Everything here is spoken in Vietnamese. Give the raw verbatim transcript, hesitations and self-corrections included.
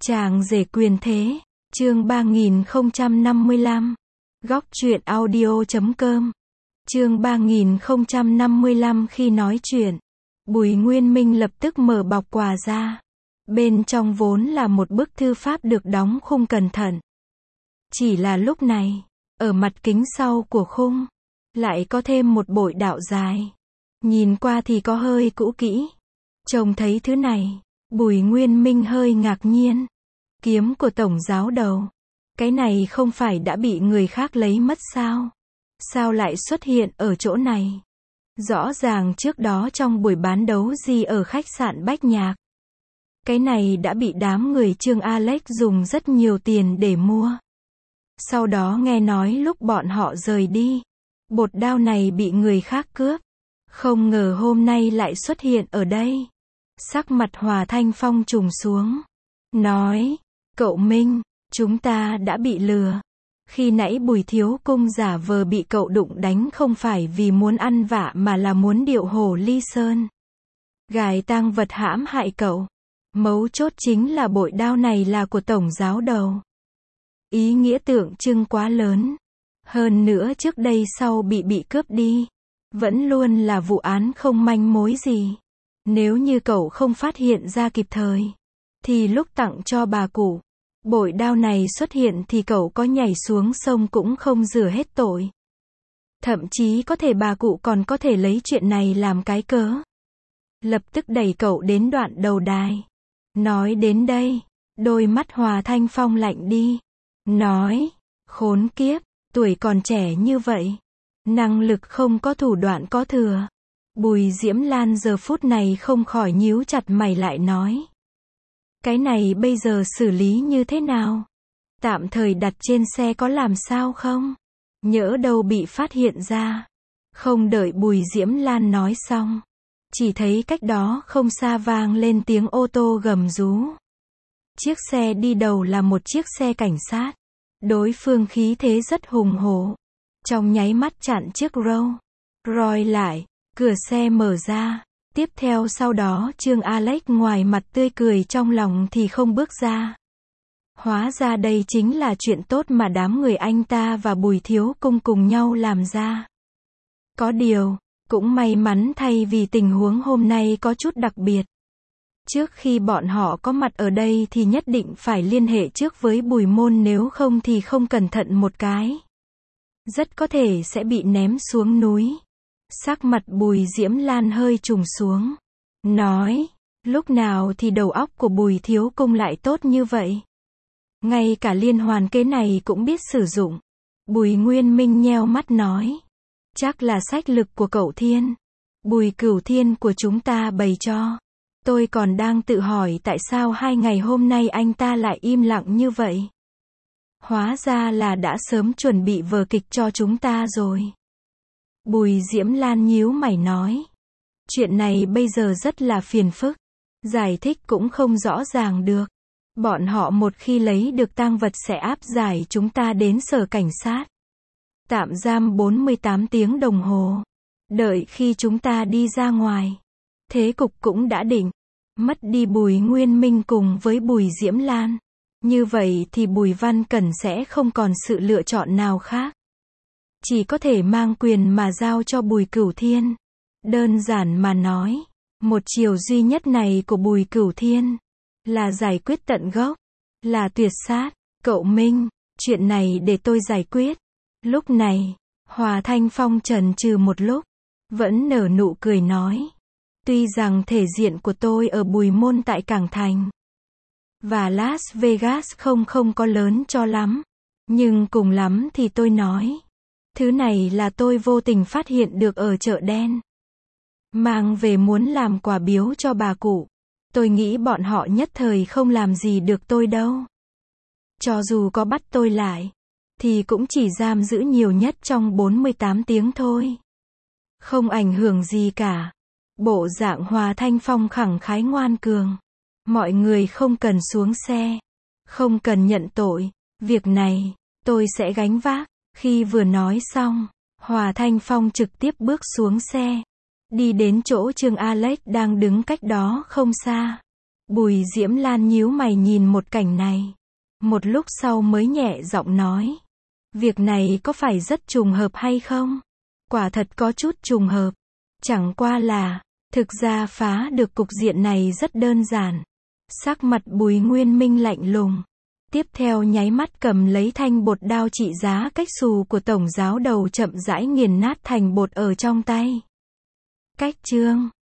Chàng rể quyền thế, chương ba nghìn không trăm năm mươi lăm. Góc truyện audio chấm com. Chương ba nghìn không trăm năm mươi lăm khi nói chuyện, Bùi Nguyên Minh lập tức mở bọc quà ra. Bên trong vốn là một bức thư pháp được đóng khung cẩn thận. Chỉ là lúc này, ở mặt kính sau của khung, lại có thêm một bội đạo dài. Nhìn qua thì có hơi cũ kỹ. Trông thấy thứ này, Bùi Nguyên Minh hơi ngạc nhiên. Kiếm của tổng giáo đầu. Cái này không phải đã bị người khác lấy mất sao? Sao lại xuất hiện ở chỗ này? Rõ ràng trước đó trong buổi bán đấu gì ở khách sạn Bách Nhạc. Cái này đã bị đám người Trương Alex dùng rất nhiều tiền để mua. Sau đó nghe nói lúc bọn họ rời đi, bột đao này bị người khác cướp. Không ngờ hôm nay lại xuất hiện ở đây. Sắc mặt Hòa Thanh Phong trùng xuống. Nói, cậu Minh, chúng ta đã bị lừa. Khi nãy Bùi Thiếu Cung giả vờ bị cậu đụng đánh không phải vì muốn ăn vạ mà là muốn điệu hổ ly sơn. Gài tang vật hãm hại cậu. Mấu chốt chính là bội đao này là của tổng giáo đầu. Ý nghĩa tượng trưng quá lớn. Hơn nữa trước đây sau bị bị cướp đi, vẫn luôn là vụ án không manh mối gì. Nếu như cậu không phát hiện ra kịp thời, thì lúc tặng cho bà cụ, bội đao này xuất hiện thì cậu có nhảy xuống sông cũng không rửa hết tội. Thậm chí có thể bà cụ còn có thể lấy chuyện này làm cái cớ. Lập tức đẩy cậu đến đoạn đầu đài. Nói đến đây, đôi mắt Hòa Thanh Phong lạnh đi. Nói, khốn kiếp, tuổi còn trẻ như vậy. Năng lực không có, thủ đoạn có thừa. Bùi Diễm Lan giờ phút này không khỏi nhíu chặt mày lại nói. Cái này bây giờ xử lý như thế nào? Tạm thời đặt trên xe có làm sao không? Nhỡ đâu bị phát hiện ra. Không đợi Bùi Diễm Lan nói xong, chỉ thấy cách đó không xa vang lên tiếng ô tô gầm rú. Chiếc xe đi đầu là một chiếc xe cảnh sát. Đối phương khí thế rất hùng hổ. Trong nháy mắt chặn chiếc Rolls Royce lại, cửa xe mở ra. Tiếp theo sau đó Trương Alex ngoài mặt tươi cười trong lòng thì không bước ra. Hóa ra đây chính là chuyện tốt mà đám người anh ta và Bùi Thiếu Cung cùng nhau làm ra. Có điều, cũng may mắn thay vì tình huống hôm nay có chút đặc biệt. Trước khi bọn họ có mặt ở đây thì nhất định phải liên hệ trước với Bùi Môn, nếu không thì không cẩn thận một cái, rất có thể sẽ bị ném xuống núi. Sắc mặt Bùi Diễm Lan hơi trùng xuống. Nói, lúc nào thì đầu óc của Bùi Thiếu Cung lại tốt như vậy? Ngay cả liên hoàn kế này cũng biết sử dụng. Bùi Nguyên Minh nheo mắt nói. Chắc là sách lực của cậu Thiên. Bùi Cửu Thiên của chúng ta bày cho. Tôi còn đang tự hỏi tại sao hai ngày hôm nay anh ta lại im lặng như vậy. Hóa ra là đã sớm chuẩn bị vở kịch cho chúng ta rồi. Bùi Diễm Lan nhíu mày nói. Chuyện này bây giờ rất là phiền phức. Giải thích cũng không rõ ràng được. Bọn họ một khi lấy được tang vật sẽ áp giải chúng ta đến sở cảnh sát. Tạm giam bốn mươi tám tiếng đồng hồ. Đợi khi chúng ta đi ra ngoài, thế cục cũng đã định. Mất đi Bùi Nguyên Minh cùng với Bùi Diễm Lan. Như vậy thì Bùi Văn Cẩn sẽ không còn sự lựa chọn nào khác. Chỉ có thể mang quyền mà giao cho Bùi Cửu Thiên. Đơn giản mà nói, một chiều duy nhất này của Bùi Cửu Thiên là giải quyết tận gốc, là tuyệt sát. Cậu Minh, chuyện này để tôi giải quyết. Lúc này, Hòa Thanh Phong chần chừ một lúc, vẫn nở nụ cười nói. Tuy rằng thể diện của tôi ở Bùi Môn tại Cảng Thành và Las Vegas không không có lớn cho lắm, nhưng cùng lắm thì tôi nói. Thứ này là tôi vô tình phát hiện được ở chợ đen. Mang về muốn làm quà biếu cho bà cụ. Tôi nghĩ bọn họ nhất thời không làm gì được tôi đâu. Cho dù có bắt tôi lại, thì cũng chỉ giam giữ nhiều nhất trong bốn mươi tám tiếng thôi. Không ảnh hưởng gì cả. Bộ dạng Hòa Thanh Phong khẳng khái ngoan cường. Mọi người không cần xuống xe. Không cần nhận tội. Việc này, tôi sẽ gánh vác. Khi vừa nói xong, Hòa Thanh Phong trực tiếp bước xuống xe. Đi đến chỗ Trương Alex đang đứng cách đó không xa. Bùi Diễm Lan nhíu mày nhìn một cảnh này. Một lúc sau mới nhẹ giọng nói. Việc này có phải rất trùng hợp hay không? Quả thật có chút trùng hợp. Chẳng qua là, thực ra phá được cục diện này rất đơn giản. Sắc mặt Bùi Nguyên Minh lạnh lùng. Tiếp theo nháy mắt cầm lấy thanh bột đao trị giá cách xù của tổng giáo đầu chậm rãi nghiền nát thành bột ở trong tay. Cách chương